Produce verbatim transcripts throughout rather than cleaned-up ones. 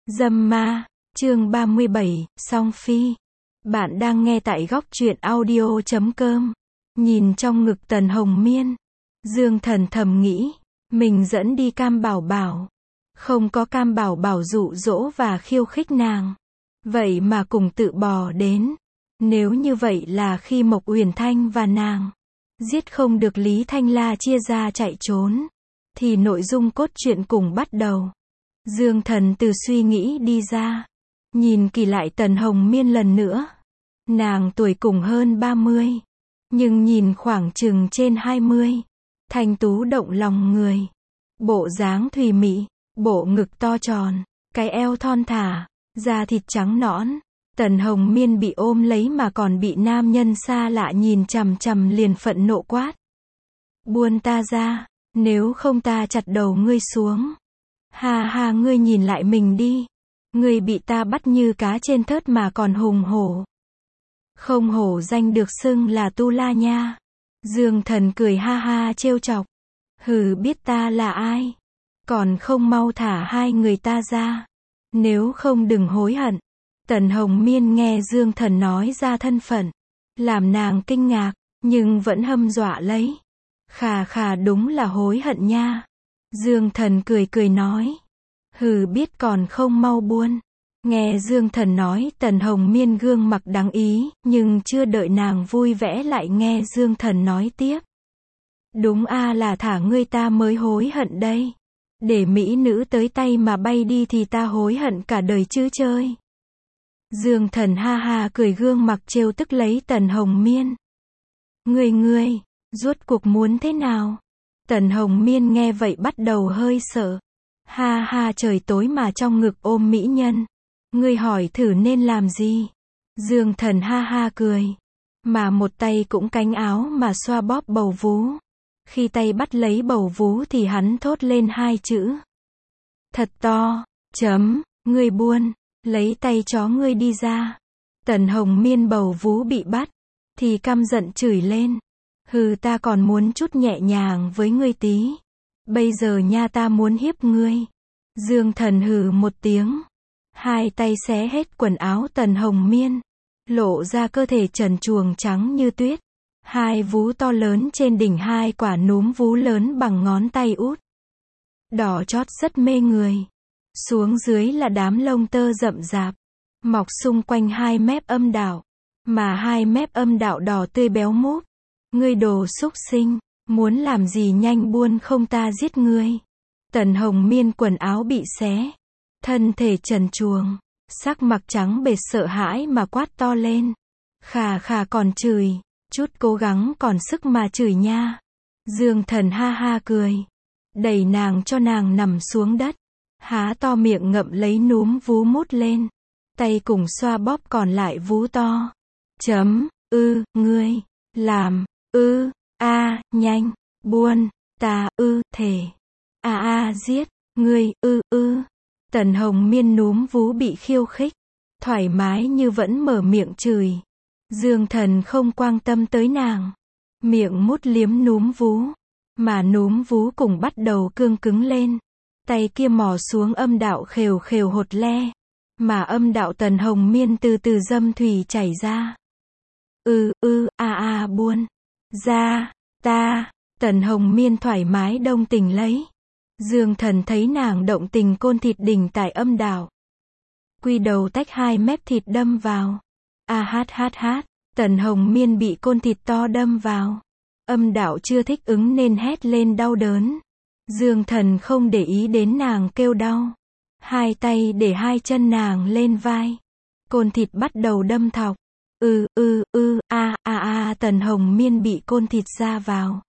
Dâm ma, chương ba mươi bảy, Song Phi. Bạn đang nghe tại góc truyện audio chấm com. Nhìn trong ngực Tần Hồng Miên, Dương Thần thầm nghĩ, mình dẫn đi Cam Bảo Bảo. Không có Cam Bảo Bảo dụ dỗ và khiêu khích nàng. Vậy mà cùng tự bò đến. Nếu như vậy là khi Mộc Uyển Thanh và nàng giết không được Lý Thanh La chia ra chạy trốn, thì nội dung cốt truyện cùng bắt đầu. Dương Thần từ suy nghĩ đi ra, nhìn kỳ lại Tần Hồng Miên lần nữa. Nàng tuổi cùng hơn ba mươi, nhưng nhìn khoảng chừng trên hai mươi. Thanh tú động lòng người. Bộ dáng thùy mị, bộ ngực to tròn, cái eo thon thả, da thịt trắng nõn. Tần Hồng Miên bị ôm lấy mà còn bị nam nhân xa lạ nhìn chằm chằm liền phẫn nộ quát. Buông ta ra, nếu không ta chặt đầu ngươi xuống. Ha ha, ngươi nhìn lại mình đi. Ngươi bị ta bắt như cá trên thớt mà còn hùng hổ. Không hổ danh được xưng là Tu La nha. Dương Thần cười ha ha trêu chọc. Hừ, biết ta là ai? Còn không mau thả hai người ta ra. Nếu không đừng hối hận. Tần Hồng Miên nghe Dương Thần nói ra thân phận, làm nàng kinh ngạc, nhưng vẫn hâm dọa lấy. Khà khà, đúng là hối hận nha. Dương Thần cười cười nói. Hừ, biết còn không mau buông. Nghe Dương Thần nói, Tần Hồng Miên gương mặt đáng ý, nhưng chưa đợi nàng vui vẻ lại nghe Dương Thần nói tiếp. Đúng a, là thả ngươi ta mới hối hận đây. Để mỹ nữ tới tay mà bay đi thì ta hối hận cả đời chứ chơi. Dương Thần ha ha cười, gương mặt trêu tức lấy Tần Hồng Miên. Ngươi ngươi, rốt cuộc muốn thế nào? Tần Hồng Miên nghe vậy bắt đầu hơi sợ. Ha ha, trời tối mà trong ngực ôm mỹ nhân. Ngươi hỏi thử nên làm gì? Dương Thần ha ha cười. Mà một tay cũng cánh áo mà xoa bóp bầu vú. Khi tay bắt lấy bầu vú thì hắn thốt lên hai chữ. Thật to, chấm, ngươi buông, lấy tay chó ngươi đi ra. Tần Hồng Miên bầu vú bị bắt, thì căm giận chửi lên. Hừ, ta còn muốn chút nhẹ nhàng với ngươi tí. Bây giờ nha, ta muốn hiếp ngươi. Dương Thần hừ một tiếng. Hai tay xé hết quần áo Tần Hồng Miên. Lộ ra cơ thể trần truồng trắng như tuyết. Hai vú to lớn trên đỉnh, hai quả núm vú lớn bằng ngón tay út. Đỏ chót rất mê người. Xuống dưới là đám lông tơ rậm rạp. Mọc xung quanh hai mép âm đạo. Mà hai mép âm đạo đỏ tươi béo múp. Ngươi đồ xúc sinh, muốn làm gì nhanh buông không ta giết ngươi. Tần Hồng Miên quần áo bị xé. Thân thể trần truồng. Sắc mặt trắng bệch sợ hãi mà quát to lên. Khà khà, còn chửi. Chút cố gắng còn sức mà chửi nha. Dương Thần ha ha cười. Đẩy nàng cho nàng nằm xuống đất. Há to miệng ngậm lấy núm vú mút lên. Tay cùng xoa bóp còn lại vú to. Chấm, ư, ngươi, làm, ư, a, nhanh, buông, ta, ư, thể. A a, giết, ngươi, ư, ư. Tần Hồng Miên núm vú bị khiêu khích. Thoải mái như vẫn mở miệng chửi. Dương Thần không quan tâm tới nàng. Miệng mút liếm núm vú. Mà núm vú cùng bắt đầu cương cứng lên. Tay kia mò xuống âm đạo khều khều hột le. Mà âm đạo Tần Hồng Miên từ từ dâm thủy chảy ra. Ư, ư, a a, buông. Ra, ta. Tần Hồng Miên thoải mái đông tình lấy. Dương Thần thấy nàng động tình côn thịt đỉnh tại âm đạo. Quy đầu tách hai mép thịt đâm vào. A hát hát hát. Tần Hồng Miên bị côn thịt to đâm vào. Âm đạo chưa thích ứng nên hét lên đau đớn. Dương Thần không để ý đến nàng kêu đau. Hai tay để hai chân nàng lên vai. Côn thịt bắt đầu đâm thọc. Ư, ư, ư, a, a, a, Tần Hồng Miên bị côn thịt ra vào.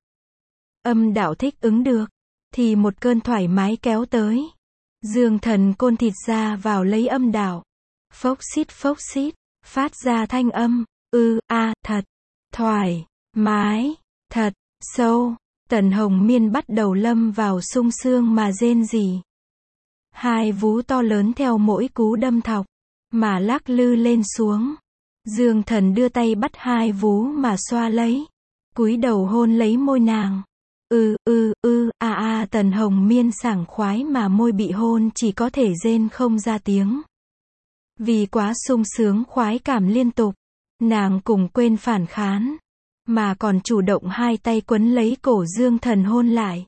Âm đạo thích ứng được. Thì một cơn thoải mái kéo tới. Dương Thần côn thịt ra vào lấy âm đạo. Phốc xít phốc xít. Phát ra thanh âm. Ư, a, thật. Thoải mái. Thật. Sâu. Tần Hồng Miên bắt đầu lâm vào sung sương mà rên rỉ. Hai vú to lớn theo mỗi cú đâm thọc. Mà lắc lư lên xuống. Dương Thần đưa tay bắt hai vú mà xoa lấy. Cúi đầu hôn lấy môi nàng. ư ư ư, a a Tần Hồng Miên sảng khoái mà môi bị hôn chỉ có thể rên không ra tiếng. Vì quá sung sướng khoái cảm liên tục, nàng cùng quên phản kháng, mà còn chủ động hai tay quấn lấy cổ Dương Thần hôn lại.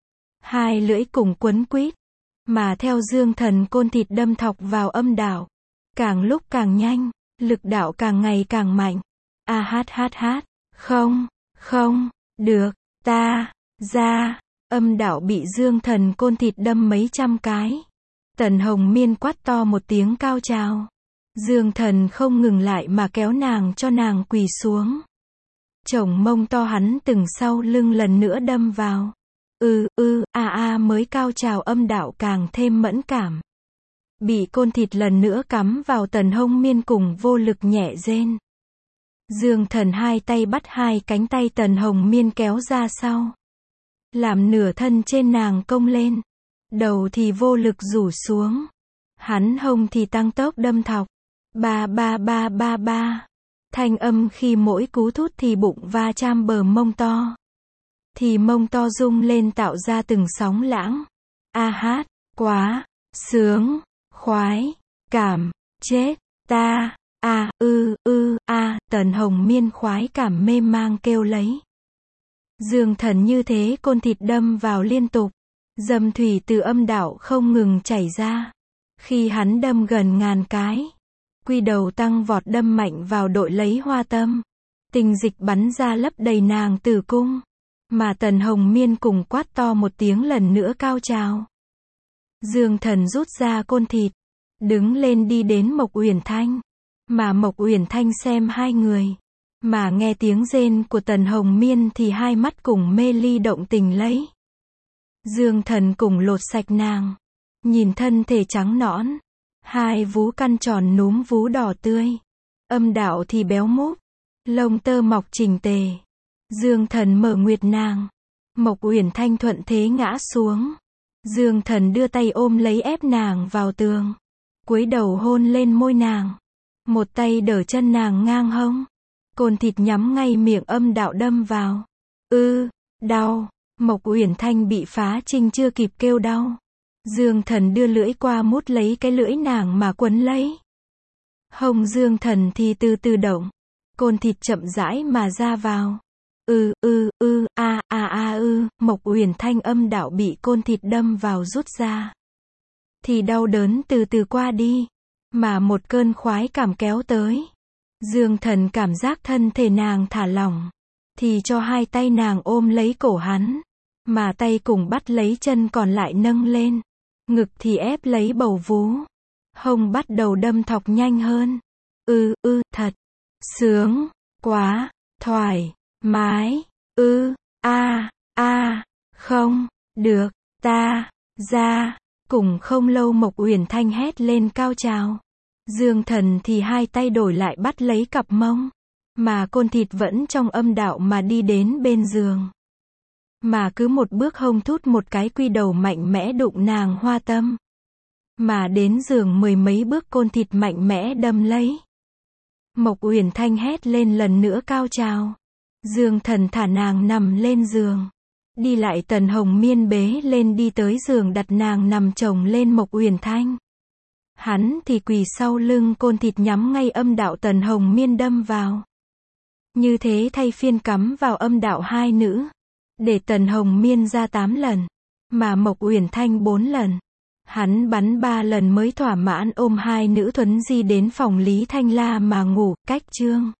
Hai lưỡi cùng quấn quýt, mà theo Dương Thần côn thịt đâm thọc vào âm đạo, càng lúc càng nhanh, lực đạo càng ngày càng mạnh. A hát hát hát, không, không, được, ta, ra, âm đạo bị Dương Thần côn thịt đâm mấy trăm cái. Tần Hồng Miên quát to một tiếng cao trào. Dương Thần không ngừng lại mà kéo nàng cho nàng quỳ xuống. Chồng mông to hắn từng sau lưng lần nữa đâm vào. Ư ư, a a mới cao trào âm đạo càng thêm mẫn cảm. Bị côn thịt lần nữa cắm vào Tần Hồng Miên cùng vô lực nhẹ rên. Dương Thần hai tay bắt hai cánh tay Tần Hồng Miên kéo ra sau. Làm nửa thân trên nàng cong lên. Đầu thì vô lực rủ xuống. Hắn hông thì tăng tốc đâm thọc. Ba ba ba ba ba. Thanh âm khi mỗi cú thút thì bụng va chạm bờ mông to. Thì mông to rung lên tạo ra từng sóng lãng. A hát, quá, sướng, khoái, cảm, chết, ta, a, ư, ư, a, Tần Hồng Miên khoái cảm mê mang kêu lấy. Dương Thần như thế côn thịt đâm vào liên tục. Dâm thủy từ âm đạo không ngừng chảy ra. Khi hắn đâm gần ngàn cái, quy đầu tăng vọt đâm mạnh vào đội lấy hoa tâm. Tình dịch bắn ra lấp đầy nàng tử cung. Mà Tần Hồng Miên cùng quát to một tiếng lần nữa cao trào. Dương Thần rút ra côn thịt, đứng lên đi đến Mộc Uyển Thanh. Mà Mộc Uyển Thanh xem hai người, mà nghe tiếng rên của Tần Hồng Miên thì hai mắt cùng mê ly động tình lấy. Dương Thần cùng lột sạch nàng, nhìn thân thể trắng nõn, hai vú căn tròn núm vú đỏ tươi, âm đạo thì béo múp, lông tơ mọc chỉnh tề. Dương Thần mở nguyệt nàng, Mộc Uyển Thanh thuận thế ngã xuống. Dương Thần đưa tay ôm lấy ép nàng vào tường, cúi đầu hôn lên môi nàng, một tay đỡ chân nàng ngang hông, côn thịt nhắm ngay miệng âm đạo đâm vào. Ư, đau. Mộc Uyển Thanh bị phá trinh chưa kịp kêu đau. Dương Thần đưa lưỡi qua mút lấy cái lưỡi nàng mà quấn lấy. Hông Dương Thần thì từ từ động, côn thịt chậm rãi mà ra vào. Ư ư ư, a a a ư, Mộc Uyển Thanh âm đạo bị côn thịt đâm vào rút ra. Thì đau đớn từ từ qua đi, mà một cơn khoái cảm kéo tới. Dương Thần cảm giác thân thể nàng thả lỏng, thì cho hai tay nàng ôm lấy cổ hắn, mà tay cùng bắt lấy chân còn lại nâng lên, ngực thì ép lấy bầu vú, hông bắt đầu đâm thọc nhanh hơn. Ư ư, thật sướng quá, thoải mái. Ư, a a, không, được, ta, ra. Cùng không lâu Mộc Uyển Thanh hét lên cao trào. Dương Thần thì hai tay đổi lại bắt lấy cặp mông, mà côn thịt vẫn trong âm đạo mà đi đến bên giường. Mà cứ một bước hông thút một cái quy đầu mạnh mẽ đụng nàng hoa tâm. Mà đến giường mười mấy bước côn thịt mạnh mẽ đâm lấy. Mộc Uyển Thanh hét lên lần nữa cao trào. Dương Thần thả nàng nằm lên giường. Đi lại Tần Hồng Miên bế lên đi tới giường đặt nàng nằm chồng lên Mộc Uyển Thanh. Hắn thì quỳ sau lưng côn thịt nhắm ngay âm đạo Tần Hồng Miên đâm vào. Như thế thay phiên cắm vào âm đạo hai nữ. Để Tần Hồng Miên ra tám lần, mà Mộc Uyển Thanh bốn lần. Hắn bắn ba lần mới thỏa mãn ôm hai nữ thuấn di đến phòng Lý Thanh La mà ngủ, cách chương.